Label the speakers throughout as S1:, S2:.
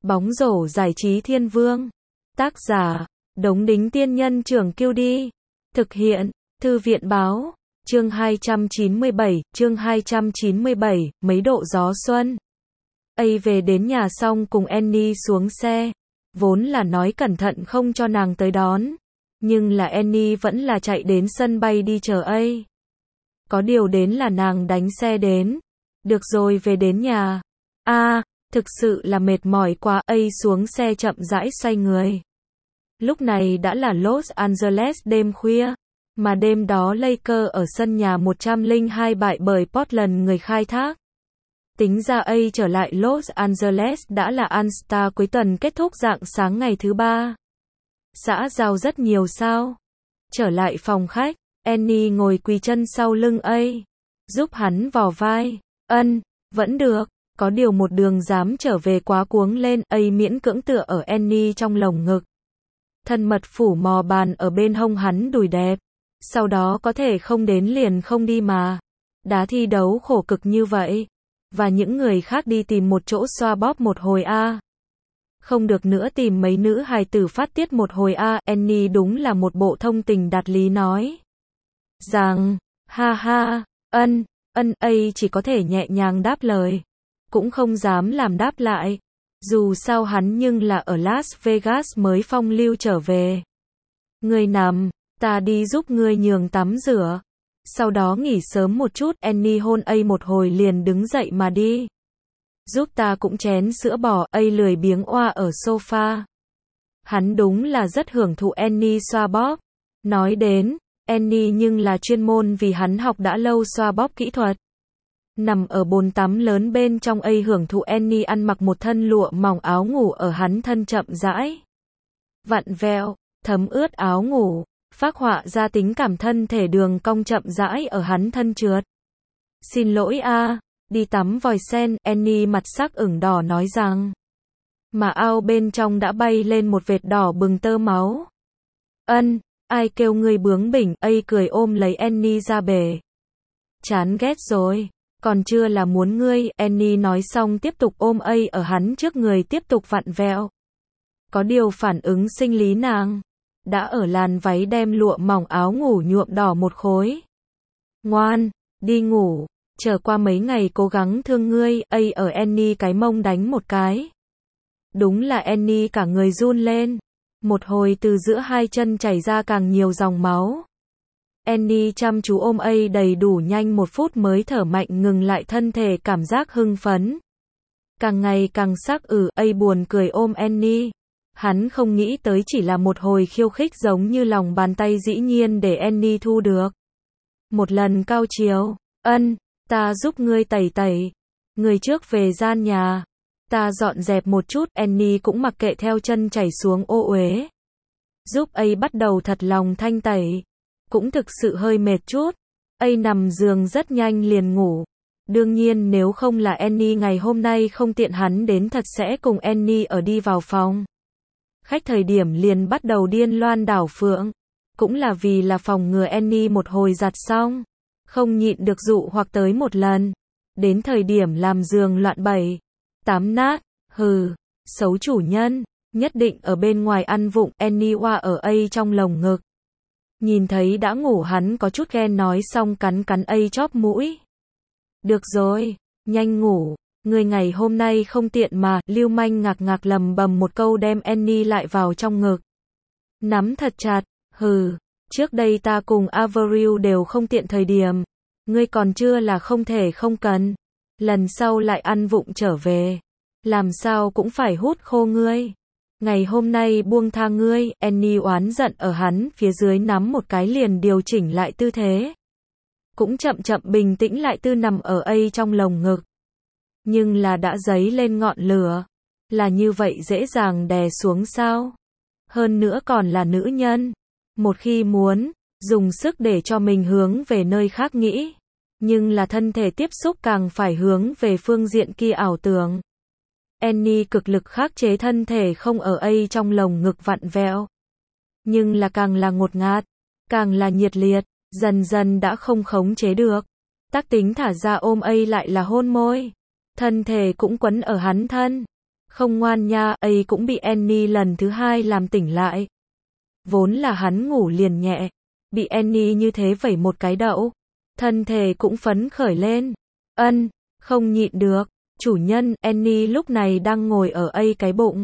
S1: Bóng rổ giải trí thiên vương. Tác giả, Đống Đính Tiên Nhân Trưởng Kiêu Đi. Thực hiện, Thư viện Báo. Chương 297, mấy độ gió xuân. Ây về đến nhà xong cùng Annie xuống xe. Vốn là nói cẩn thận không cho nàng tới đón. Nhưng là Annie vẫn là chạy đến sân bay đi chờ Ây. Có điều đến là nàng đánh xe đến. Được rồi về đến nhà. Thực sự là mệt mỏi quá. Ây xuống xe chậm rãi xoay người. Lúc này đã là Los Angeles đêm khuya. Mà đêm đó Lakers ở sân nhà 102 bại bởi Portland người khai thác. Tính ra Ây trở lại Los Angeles đã là All-Star cuối tuần kết thúc rạng sáng ngày thứ ba. Xã giao rất nhiều sao. Trở lại phòng khách, Annie ngồi quỳ chân sau lưng Ây. Giúp hắn vò vai. Vẫn được. Có điều một đường dám trở về quá cuống lên. Ây miễn cưỡng tựa ở Annie trong lồng ngực. Thân mật phủ mò bàn ở bên hông hắn đùi đẹp. Sau đó có thể không đến liền không đi mà. Đá thi đấu khổ cực như vậy. Và những người khác đi tìm một chỗ xoa bóp một hồi Không được nữa tìm mấy nữ hài tử phát tiết một hồi Annie đúng là một bộ thông tình đạt lý nói. Rằng, Ây chỉ có thể nhẹ nhàng đáp lời. Cũng không dám làm đáp lại. Dù sao hắn nhưng là ở Las Vegas mới phong lưu trở về. Ngươi nằm, ta đi giúp ngươi nhường tắm rửa. Sau đó nghỉ sớm một chút. Annie hôn Ây một hồi liền đứng dậy mà đi. Giúp ta cũng chén sữa bò. Ây lười biếng oa ở sofa. Hắn đúng là rất hưởng thụ Annie xoa bóp. Nói đến Annie nhưng là chuyên môn vì hắn học đã lâu xoa bóp kỹ thuật. Nằm ở bồn tắm lớn bên trong Ây hưởng thụ Annie ăn mặc một thân lụa mỏng áo ngủ ở hắn thân chậm rãi. Vặn vẹo, thấm ướt áo ngủ, phác họa ra tính cảm thân thể đường cong chậm rãi ở hắn thân trượt. Xin lỗi đi tắm vòi sen. Annie mặt sắc ửng đỏ nói rằng. Mà ao bên trong đã bay lên một vệt đỏ bừng tơ máu. Ai kêu ngươi bướng bỉnh. Ây cười ôm lấy Annie ra bể. Chán ghét rồi. Còn chưa là muốn ngươi. Annie nói xong tiếp tục ôm Ây ở hắn trước người tiếp tục vặn vẹo. Có điều phản ứng sinh lý nàng đã ở làn váy đem lụa mỏng áo ngủ nhuộm đỏ một khối. Ngoan, đi ngủ. Chờ qua mấy ngày cố gắng thương ngươi. Ây ở Annie cái mông đánh một cái. Đúng là Annie cả người run lên. Một hồi từ giữa hai chân chảy ra càng nhiều dòng máu. Annie chăm chú ôm Ây đầy đủ nhanh 1 phút mới thở mạnh ngừng lại thân thể cảm giác hưng phấn. Càng ngày càng sắc Ây buồn cười ôm Annie. Hắn không nghĩ tới chỉ là một hồi khiêu khích giống như lòng bàn tay dĩ nhiên để Annie thu được. Một lần cao chiều. Ta giúp ngươi tẩy tẩy. Người trước về gian nhà. Ta dọn dẹp một chút. Annie cũng mặc kệ theo chân chảy xuống ô uế. Giúp Ây bắt đầu thật lòng thanh tẩy. Cũng thực sự hơi mệt chút. Ây nằm giường rất nhanh liền ngủ. Đương nhiên nếu không là Annie ngày hôm nay không tiện hắn đến thật sẽ cùng Annie ở đi vào phòng. Khách thời điểm liền bắt đầu điên loan đảo phượng. Cũng là vì là phòng ngừa Annie một hồi giặt xong. Không nhịn được dụ hoặc tới một lần. Đến thời điểm làm giường loạn bày. Tám nát. Xấu chủ nhân. Nhất định ở bên ngoài ăn vụng. Annie oa ở Ây trong lồng ngực. Nhìn thấy đã ngủ hắn có chút ghen nói xong cắn Ây chóp mũi. Được rồi, nhanh ngủ, người ngày hôm nay không tiện mà. Lưu manh ngạc lầm bầm một câu đem Annie lại vào trong ngực. Nắm thật chặt. Trước đây ta cùng Avril đều không tiện thời điểm. Ngươi còn chưa là không thể không cần. Lần sau lại ăn vụng trở về. Làm sao cũng phải hút khô ngươi. Ngày hôm nay buông tha ngươi. Annie oán giận ở hắn phía dưới nắm một cái liền điều chỉnh lại tư thế. Cũng chậm chậm bình tĩnh lại nằm ở Ây trong lồng ngực. Nhưng là đã dấy lên ngọn lửa. Là như vậy dễ dàng đè xuống sao? Hơn nữa còn là nữ nhân. Một khi muốn, dùng sức để cho mình hướng về nơi khác nghĩ. Nhưng là thân thể tiếp xúc càng phải hướng về phương diện kia ảo tưởng. Annie cực lực khắc chế thân thể không ở Ây trong lồng ngực vặn vẹo. Nhưng là càng là ngột ngạt, càng là nhiệt liệt, dần dần đã không khống chế được. Tác tính thả ra ôm Ây lại là hôn môi. Thân thể cũng quấn ở hắn thân. Không ngoan nha, ấy cũng bị Annie lần thứ hai làm tỉnh lại. Vốn là hắn ngủ liền nhẹ, bị Annie như thế vẩy một cái đậu, thân thể cũng phấn khởi lên. Không nhịn được, chủ nhân, Annie lúc này đang ngồi ở cái bụng.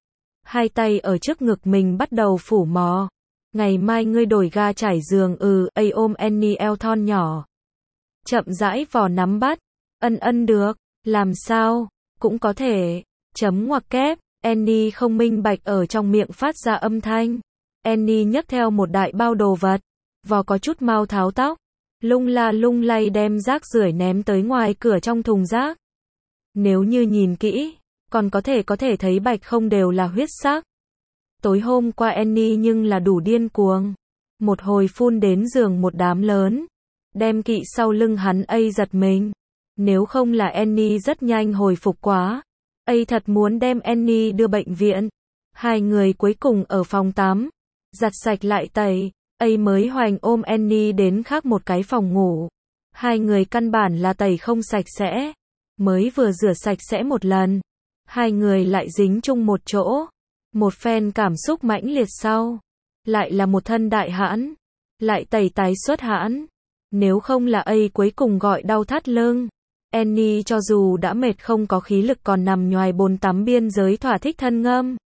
S1: Hai tay ở trước ngực mình bắt đầu phủ mò. Ngày mai ngươi đổi ga trải giường, ôm Annie eo thon nhỏ. Chậm rãi vò nắm bắt. Được, làm sao, cũng có thể. Chấm ngoặc kép, Annie không minh bạch ở trong miệng phát ra âm thanh. Annie nhấc theo một đại bao đồ vật, vò có chút mau tháo tóc, lung la lung lay đem rác rưởi ném tới ngoài cửa trong thùng rác. Nếu như nhìn kỹ, còn có thể thấy bạch không đều là huyết sắc. Tối hôm qua Annie nhưng là đủ điên cuồng, một hồi phun đến giường một đám lớn, đem kỵ sau lưng hắn giật mình. Nếu không là Annie rất nhanh hồi phục quá, thật muốn đem Annie đưa bệnh viện. Hai người cuối cùng ở phòng tắm, giặt sạch lại tẩy, mới hoành ôm Annie đến khác một cái phòng ngủ. Hai người căn bản là tẩy không sạch sẽ, mới vừa rửa sạch sẽ một lần, hai người lại dính chung một chỗ. Một phen cảm xúc mãnh liệt sau, lại là một thân đại hãn, lại tẩy tái xuất hãn. Nếu không là cuối cùng gọi đau thắt lưng, Annie cho dù đã mệt không có khí lực còn nằm nhoài bồn tắm biên giới thỏa thích thân ngâm.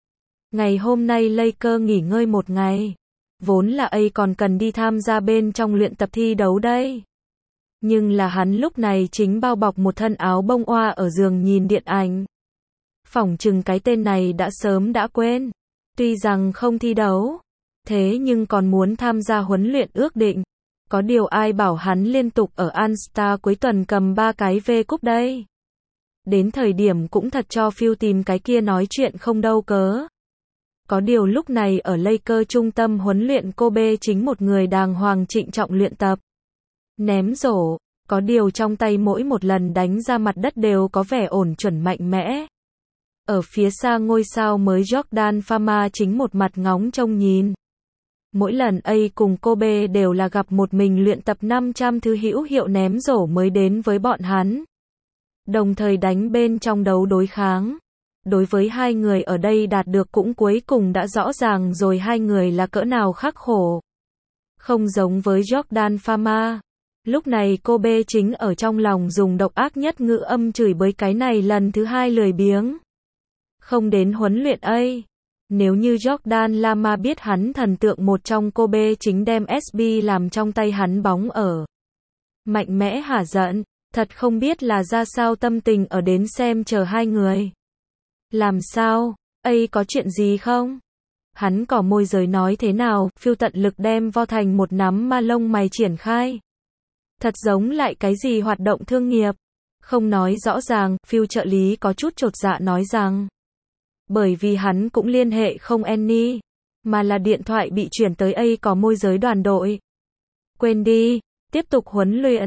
S1: Ngày hôm nay Laker nghỉ ngơi một ngày, vốn là còn cần đi tham gia bên trong luyện tập thi đấu đây. Nhưng là hắn lúc này chính bao bọc một thân áo bông oa ở giường nhìn điện ảnh. Phỏng chừng cái tên này đã sớm đã quên. Tuy rằng không thi đấu, thế nhưng còn muốn tham gia huấn luyện ước định. Có điều ai bảo hắn liên tục ở All-Star cuối tuần cầm 3 cái V cúp đây. Đến thời điểm cũng thật cho Phil tìm cái kia nói chuyện không đâu cớ. Có điều lúc này ở Laker trung tâm huấn luyện Kobe chính một người đàng hoàng trịnh trọng luyện tập. Ném rổ, có điều trong tay mỗi một lần đánh ra mặt đất đều có vẻ ổn chuẩn mạnh mẽ. Ở phía xa ngôi sao mới Jordan Fama chính một mặt ngóng trông nhìn. Mỗi lần cùng Kobe đều là gặp một mình luyện tập 500 thứ hữu hiệu ném rổ mới đến với bọn hắn. Đồng thời đánh bên trong đấu đối kháng. Đối với hai người ở đây đạt được cũng cuối cùng đã rõ ràng rồi hai người là cỡ nào khắc khổ. Không giống với Jordan Fama. Lúc này Kobe chính ở trong lòng dùng độc ác nhất ngữ âm chửi bới cái này lần thứ hai lười biếng. Không đến huấn luyện Nếu như Jordan Lama biết hắn thần tượng một trong Kobe chính đem SB làm trong tay hắn bóng ở. Mạnh mẽ hả giận, thật không biết là ra sao tâm tình ở đến xem chờ hai người. Làm sao, có chuyện gì không? Hắn cỏ môi giới nói thế nào, Phil tận lực đem vo thành một nắm ma lông mày triển khai. Thật giống lại cái gì hoạt động thương nghiệp. Không nói rõ ràng, Phil trợ lý có chút chột dạ nói rằng. Bởi vì hắn cũng liên hệ không Annie, mà là điện thoại bị chuyển tới có môi giới đoàn đội. Quên đi, tiếp tục huấn luyện,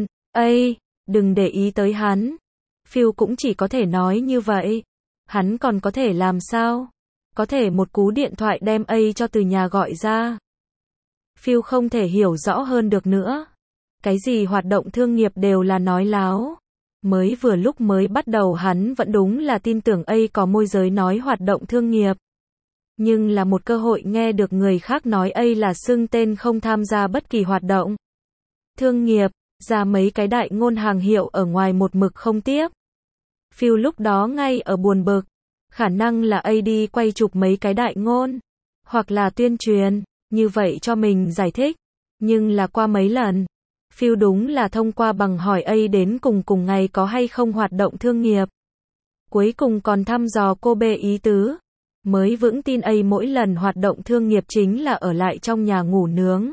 S1: đừng để ý tới hắn. Phil cũng chỉ có thể nói như vậy. Hắn còn có thể làm sao? Có thể một cú điện thoại đem cho từ nhà gọi ra. Phil không thể hiểu rõ hơn được nữa. Cái gì hoạt động thương nghiệp đều là nói láo. Mới vừa lúc mới bắt đầu hắn vẫn đúng là tin tưởng có môi giới nói hoạt động thương nghiệp. Nhưng là một cơ hội nghe được người khác nói là xưng tên không tham gia bất kỳ hoạt động thương nghiệp, ra mấy cái đại ngôn hàng hiệu ở ngoài một mực không tiếp. Phil lúc đó ngay ở buồn bực, khả năng là đi quay chụp mấy cái đại ngôn, hoặc là tuyên truyền, như vậy cho mình giải thích. Nhưng là qua mấy lần, Phil đúng là thông qua bằng hỏi đến cùng ngày có hay không hoạt động thương nghiệp. Cuối cùng còn thăm dò Kobe ý tứ, mới vững tin mỗi lần hoạt động thương nghiệp chính là ở lại trong nhà ngủ nướng.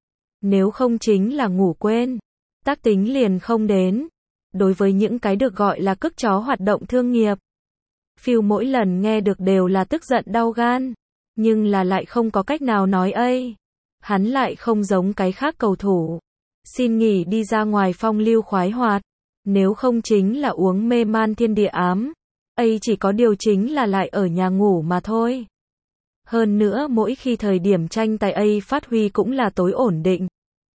S1: Nếu không chính là ngủ quên, tác tính liền không đến. Đối với những cái được gọi là cức chó hoạt động thương nghiệp, Phil mỗi lần nghe được đều là tức giận đau gan, nhưng là lại không có cách nào nói Hắn lại không giống cái khác cầu thủ. Xin nghỉ đi ra ngoài phong lưu khoái hoạt, nếu không chính là uống mê man thiên địa ám. Chỉ có điều chính là lại ở nhà ngủ mà thôi. Hơn nữa mỗi khi thời điểm tranh tài phát huy cũng là tối ổn định.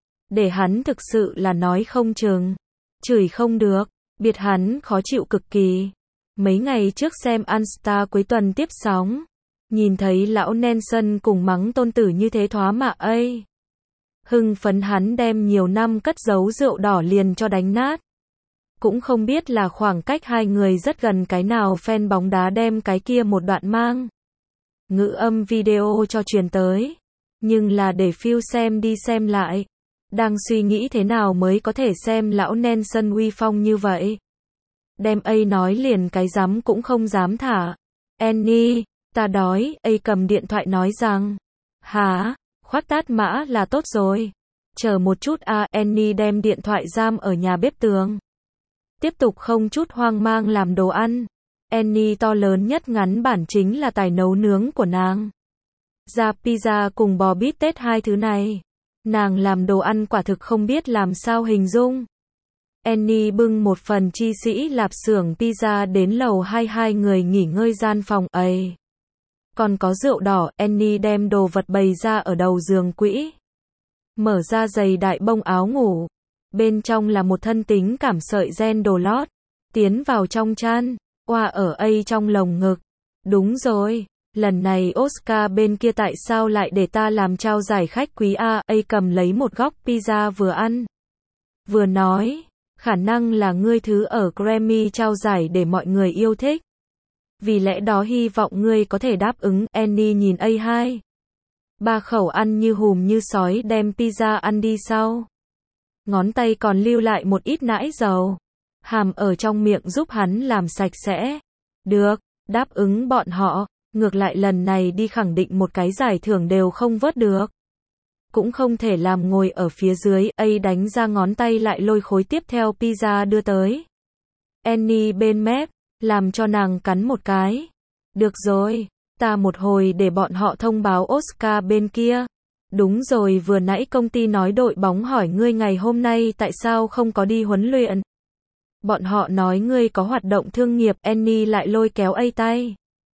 S1: Để hắn thực sự là nói không chừng. Chửi không được, biệt hắn khó chịu cực kỳ. Mấy ngày trước xem Unstar cuối tuần tiếp sóng, nhìn thấy lão Nelson cùng mắng tôn tử như thế thoá mạ ấy. Hưng phấn hắn đem nhiều năm cất giấu rượu đỏ liền cho đánh nát. Cũng không biết là khoảng cách hai người rất gần cái nào fan bóng đá đem cái kia một đoạn mang ngữ âm video cho truyền tới. Nhưng là để Phil xem đi xem lại. Đang suy nghĩ thế nào mới có thể xem lão Nelson uy phong như vậy. Đem A nói liền cái dám cũng không dám thả. Annie, ta đói. A cầm điện thoại nói rằng. Hả? Khoát tát mã là tốt rồi. Chờ một chút à. Annie đem điện thoại giam ở nhà bếp tường. Tiếp tục không chút hoang mang làm đồ ăn. Annie to lớn nhất ngắn bản chính là tài nấu nướng của nàng. Ra pizza cùng bò bít tết hai thứ này. Nàng làm đồ ăn quả thực không biết làm sao hình dung. Annie bưng một phần chi sĩ lạp xưởng pizza đến lầu 22 người nghỉ ngơi gian phòng ấy. Còn có rượu đỏ, Annie đem đồ vật bày ra ở đầu giường quỹ. Mở ra giày đại bông áo ngủ. Bên trong là một thân tính cảm sợi ren đồ lót. Tiến vào trong chăn, oa ở A trong lồng ngực. Đúng rồi, lần này Oscar bên kia tại sao lại để ta làm trao giải khách quý A cầm lấy một góc pizza vừa ăn. Vừa nói, khả năng là ngươi thứ ở Grammy trao giải để mọi người yêu thích. Vì lẽ đó hy vọng ngươi có thể đáp ứng. Annie nhìn A2. Ba khẩu ăn như hùm như sói đem pizza ăn đi sau. Ngón tay còn lưu lại một ít nãi dầu. Hàm ở trong miệng giúp hắn làm sạch sẽ. Được, đáp ứng bọn họ. Ngược lại lần này đi khẳng định một cái giải thưởng đều không vớt được. Cũng không thể làm ngồi ở phía dưới. A đánh ra ngón tay lại lôi khối tiếp theo pizza đưa tới. Annie bên mép, làm cho nàng cắn một cái. Được rồi, ta một hồi để bọn họ thông báo Oscar bên kia. Đúng rồi, vừa nãy công ty nói đội bóng hỏi ngươi ngày hôm nay tại sao không có đi huấn luyện. Bọn họ nói ngươi có hoạt động thương nghiệp. Annie lại lôi kéo A tay.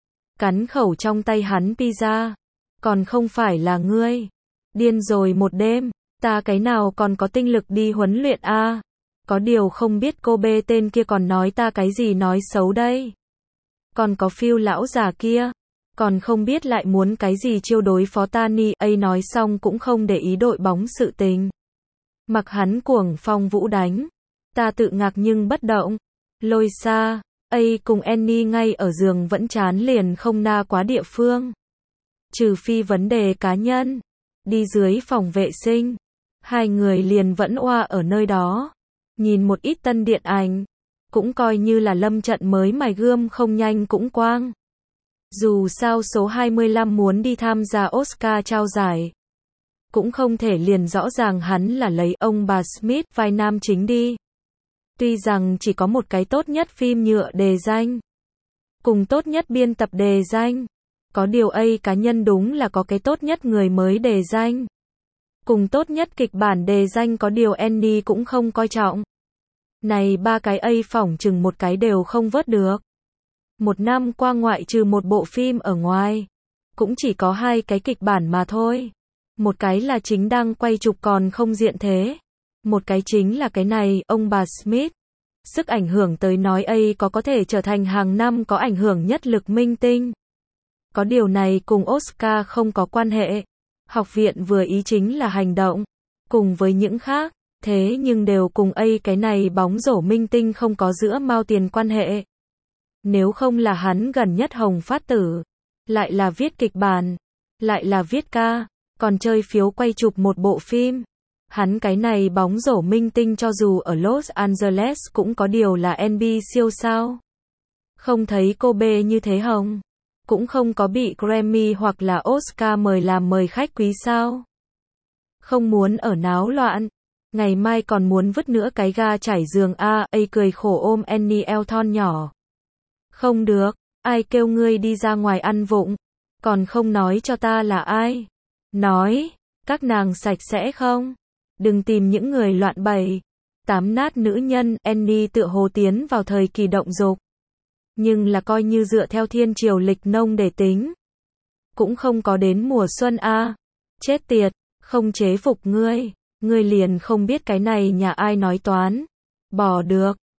S1: Cắn khẩu trong tay hắn pizza. Còn không phải là ngươi. Điên rồi một đêm. Ta cái nào còn có tinh lực đi huấn luyện a? Có điều không biết cô bê tên kia còn nói ta cái gì nói xấu đây. Còn có Phil lão già kia. Còn không biết lại muốn cái gì chiêu đối phó Tani. A nói xong cũng không để ý đội bóng sự tình. Mặc hắn cuồng phong vũ đánh. Ta tự ngạc nhưng bất động. Lôi xa. A cùng Annie ngay ở giường vẫn chán liền không na quá địa phương. Trừ phi vấn đề cá nhân. Đi dưới phòng vệ sinh. Hai người liền vẫn oa ở nơi đó. Nhìn một ít tân điện ảnh. Cũng coi như là lâm trận mới mài gươm không nhanh cũng quang. Dù sao số 25 muốn đi tham gia Oscar trao giải. Cũng không thể liền rõ ràng hắn là lấy ông bà Smith vai nam chính đi. Tuy rằng chỉ có một cái tốt nhất phim nhựa đề danh. Cùng tốt nhất biên tập đề danh. Có điều A cá nhân đúng là có cái tốt nhất người mới đề danh. Cùng tốt nhất kịch bản đề danh có điều Annie cũng không coi trọng. Này ba cái A phỏng chừng một cái đều không vớt được. Một năm qua ngoại trừ một bộ phim ở ngoài. Cũng chỉ có hai cái kịch bản mà thôi. Một cái là chính đang quay chụp còn không diện thế. Một cái chính là cái này, ông bà Smith. Sức ảnh hưởng tới nói A có thể trở thành hàng năm có ảnh hưởng nhất lực minh tinh. Có điều này cùng Oscar không có quan hệ. Học viện vừa ý chính là hành động. Cùng với những khác. Thế nhưng đều cùng A cái này bóng rổ minh tinh không có giữa mao tiền quan hệ. Nếu không là hắn gần nhất Hồng Phát Tử. Lại là viết kịch bản. Lại là viết ca. Còn chơi phiếu quay chụp một bộ phim. Hắn cái này bóng rổ minh tinh cho dù ở Los Angeles cũng có điều là NB siêu sao. Không thấy cô bê như thế hồng. Cũng không có bị Grammy hoặc là Oscar mời làm mời khách quý sao. Không muốn ở náo loạn. Ngày mai còn muốn vứt nữa cái ga trải giường A cười khổ ôm Annie eo thon nhỏ. Không được, ai kêu ngươi đi ra ngoài ăn vụng. Còn không nói cho ta là ai. Nói, các nàng sạch sẽ không? Đừng tìm những người loạn bày. Tám nát nữ nhân. Annie tựa hồ tiến vào thời kỳ động dục. Nhưng là coi như dựa theo thiên triều lịch nông để tính. Cũng không có đến mùa xuân a. Chết tiệt, không chế phục ngươi. Ngươi liền không biết cái này nhà ai nói toán. Bỏ được.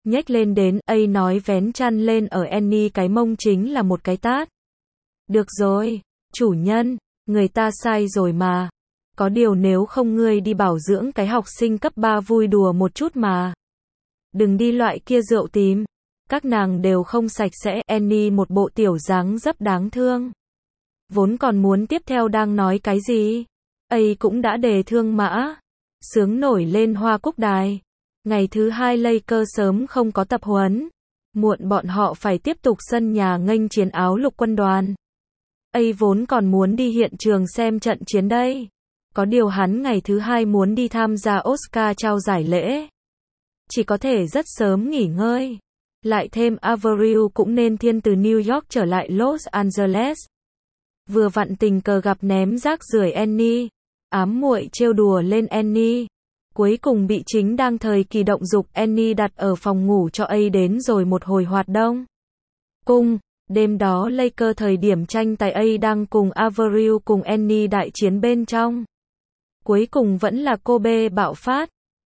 S1: Nhếch lên đến, A nói vén chăn lên ở Annie cái mông chính là một cái tát. Được rồi, chủ nhân, người ta sai rồi mà. Có điều nếu không ngươi đi bảo dưỡng cái học sinh cấp 3 vui đùa một chút mà. Đừng đi loại kia rượu tím. Các nàng đều không sạch sẽ. Annie một bộ tiểu dáng dấp đáng thương. Vốn còn muốn tiếp theo đang nói cái gì. A cũng đã đề thương mã. Sướng nổi lên hoa cúc đài. Ngày thứ 2 Lakers sớm không có tập huấn. Muộn bọn họ phải tiếp tục sân nhà nghênh chiến áo lục quân đoàn. A vốn còn muốn đi hiện trường xem trận chiến đây. Có điều hắn ngày thứ 2 muốn đi tham gia Oscar trao giải lễ. Chỉ có thể rất sớm nghỉ ngơi. Lại thêm Avril cũng nên thiên từ New York trở lại Los Angeles. Vừa vặn tình cờ gặp ném rác rưởi Annie. Ám muội trêu đùa lên Annie. Cuối cùng bị chính đang thời kỳ động dục Annie đặt ở phòng ngủ cho A đến rồi một hồi hoạt động. Cung, đêm đó Lakers thời điểm tranh tài A đang cùng Avril cùng Annie đại chiến bên trong. Cuối cùng vẫn là Kobe bạo phát.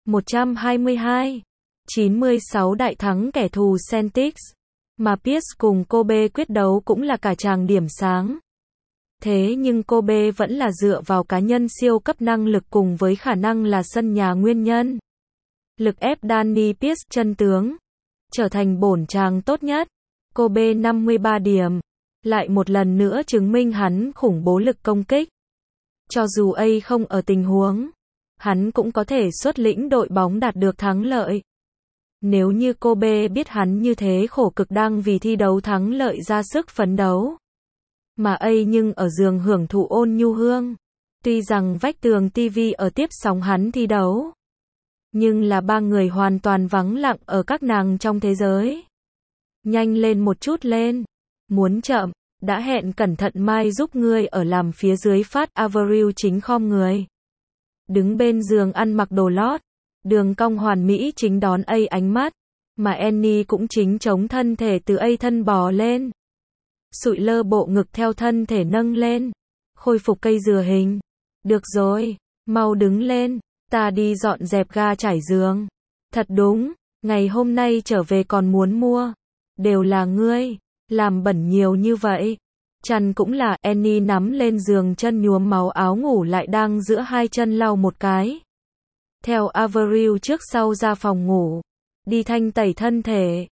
S1: 122-96 đại thắng kẻ thù Celtics. Mà Pierce cùng Kobe quyết đấu cũng là cả tràng điểm sáng. Thế nhưng Kobe vẫn là dựa vào cá nhân siêu cấp năng lực cùng với khả năng là sân nhà nguyên nhân. Lực ép Danny Pierce chân tướng. Trở thành bổn tràng tốt nhất. Kobe 53 điểm. Lại một lần nữa chứng minh hắn khủng bố lực công kích. Cho dù A không ở tình huống, hắn cũng có thể xuất lĩnh đội bóng đạt được thắng lợi. Nếu như Kobe biết hắn như thế khổ cực đang vì thi đấu thắng lợi ra sức phấn đấu. Mà A nhưng ở giường hưởng thụ ôn nhu hương. Tuy rằng vách tường TV ở tiếp sóng hắn thi đấu. Nhưng là ba người hoàn toàn vắng lặng ở các nàng trong thế giới. Nhanh lên một chút lên. Muốn chậm, đã hẹn cẩn thận mai giúp ngươi ở làm phía dưới phát. Avril chính khom người. Đứng bên giường ăn mặc đồ lót. Đường cong hoàn mỹ chính đón A ánh mắt. Mà Annie cũng chính chống thân thể từ A thân bò lên. Sụi lơ bộ ngực theo thân thể nâng lên. Khôi phục cây dừa hình. Được rồi, mau đứng lên. Ta đi dọn dẹp ga trải giường. Thật đúng, ngày hôm nay trở về còn muốn mua. Đều là ngươi, làm bẩn nhiều như vậy. Chăn cũng là. Annie nắm lên giường chân nhuốm máu áo ngủ lại đang giữa hai chân lau một cái. Theo Avril trước sau ra phòng ngủ. Đi thanh tẩy thân thể.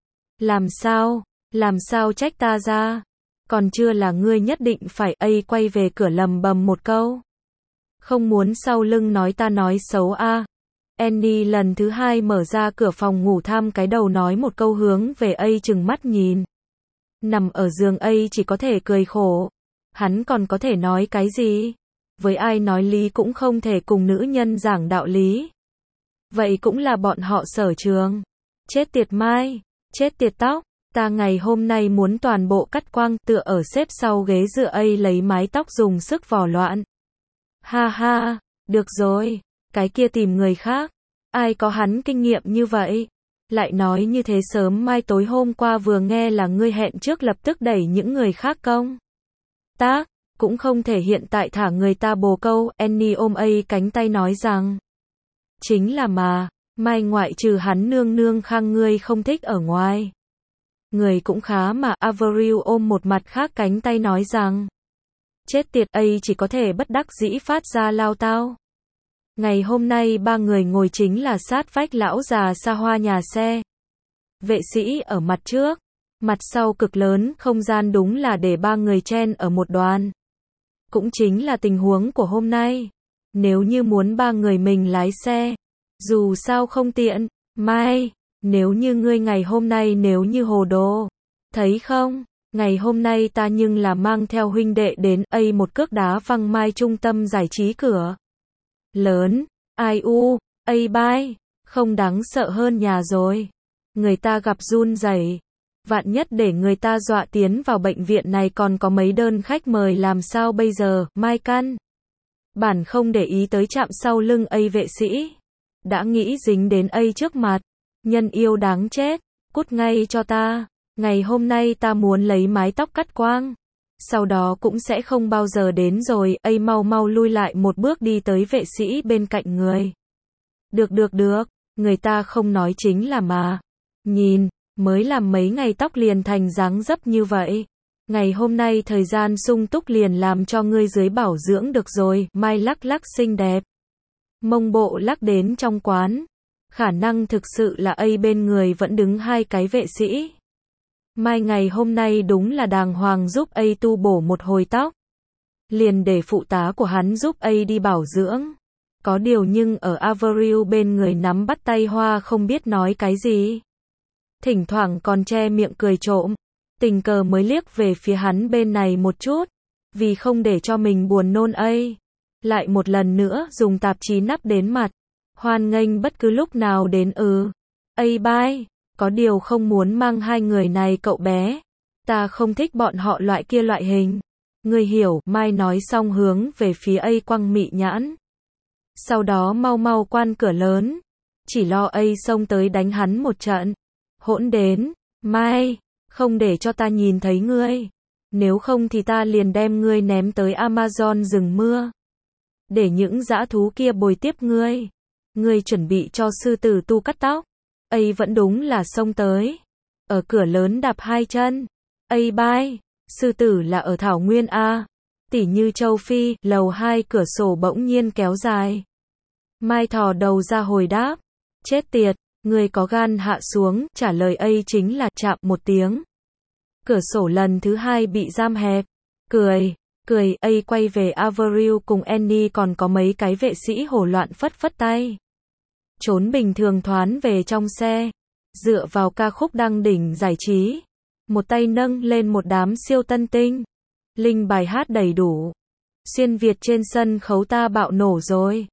S1: Làm sao trách ta ra. Còn chưa là ngươi nhất định phải. A quay về cửa lầm bầm một câu. Không muốn sau lưng nói ta nói xấu a. Annie lần thứ 2 mở ra cửa phòng ngủ tham cái đầu nói một câu hướng về A chừng mắt nhìn. Nằm ở giường A chỉ có thể cười khổ. Hắn còn có thể nói cái gì? Với ai nói lý cũng không thể cùng nữ nhân giảng đạo lý. Vậy cũng là bọn họ sở trường. Chết tiệt mai, chết tiệt tóc. Ta ngày hôm nay muốn toàn bộ cắt quang tựa ở xếp sau ghế dựa A lấy mái tóc dùng sức vò loạn. Ha ha, được rồi, cái kia tìm người khác. Ai có hắn kinh nghiệm như vậy? Lại nói như thế sớm mai tối hôm qua vừa nghe là ngươi hẹn trước lập tức đẩy những người khác công. Ta, cũng không thể hiện tại thả người ta bồ câu. Annie ôm A cánh tay nói rằng. Chính là mà, mai ngoại trừ hắn nương nương khang ngươi không thích ở ngoài. Người cũng khá mà. Avril ôm một mặt khác cánh tay nói rằng. Chết tiệt. A chỉ có thể bất đắc dĩ phát ra lao tao. Ngày hôm nay ba người ngồi chính là sát vách lão già xa hoa nhà xe. Vệ sĩ ở mặt trước, mặt sau cực lớn, không gian đúng là để ba người chen ở một đoàn. Cũng chính là tình huống của hôm nay. Nếu như muốn ba người mình lái xe, dù sao không tiện, mai, nếu như ngươi ngày hôm nay nếu như hồ đồ, thấy không? Ngày hôm nay ta nhưng là mang theo huynh đệ đến. A một cước đá văng mai trung tâm giải trí cửa lớn. Ai u, A bye, không đáng sợ hơn nhà rồi. Người ta gặp run rẩy. Vạn nhất để người ta dọa tiến vào bệnh viện này còn có mấy đơn khách mời làm sao bây giờ. Mai căn bản không để ý tới chạm sau lưng A vệ sĩ. Đã nghĩ dính đến A trước mặt. Nhân yêu đáng chết, cút ngay cho ta. Ngày hôm nay ta muốn lấy mái tóc cắt quang. Sau đó cũng sẽ không bao giờ đến rồi. A mau mau lui lại một bước đi tới vệ sĩ bên cạnh người. Được, người ta không nói chính là mà. Nhìn, mới làm mấy ngày tóc liền thành dáng dấp như vậy. Ngày hôm nay thời gian sung túc liền làm cho ngươi dưới bảo dưỡng được rồi. Mai lắc lắc xinh đẹp. Mông bộ lắc đến trong quán. Khả năng thực sự là bên người vẫn đứng hai cái vệ sĩ. Mai ngày hôm nay đúng là đàng hoàng giúp tu bổ một hồi tóc. Liền để phụ tá của hắn giúp đi bảo dưỡng. Có điều nhưng ở Avril bên người nắm bắt tay Hoa không biết nói cái gì. Thỉnh thoảng còn che miệng cười trộm. Tình cờ mới liếc về phía hắn bên này một chút. Vì không để cho mình buồn nôn lại một lần nữa dùng tạp chí nắp đến mặt. Hoan nghênh bất cứ lúc nào đến bye. Có điều không muốn mang hai người này cậu bé. Ta không thích bọn họ loại kia loại hình. Ngươi hiểu, Mai nói xong hướng về phía quăng mị nhãn. Sau đó mau mau quan cửa lớn. Chỉ lo xông tới đánh hắn một trận. Hỗn đến, Mai, không để cho ta nhìn thấy ngươi. Nếu không thì ta liền đem ngươi ném tới Amazon rừng mưa. Để những dã thú kia bồi tiếp ngươi. Ngươi chuẩn bị cho sư tử tu cắt tóc. Vẫn đúng là xông tới. Ở cửa lớn đạp hai chân. Bye. Sư tử là ở thảo nguyên tỉ như châu Phi. Lầu 2 cửa sổ bỗng nhiên kéo dài. Mai thò đầu ra hồi đáp. Chết tiệt, ngươi có gan hạ xuống. Trả lời chính là chạm một tiếng. Cửa sổ lần thứ 2 bị giam hẹp. Cười, quay về Avril cùng Annie còn có mấy cái vệ sĩ hổ loạn phất phất tay. Trốn bình thường thoán về trong xe. Dựa vào ca khúc đăng đỉnh giải trí. Một tay nâng lên một đám siêu tân tinh. Linh bài hát đầy đủ. Xuyên Việt trên sân khấu ta bạo nổ rồi.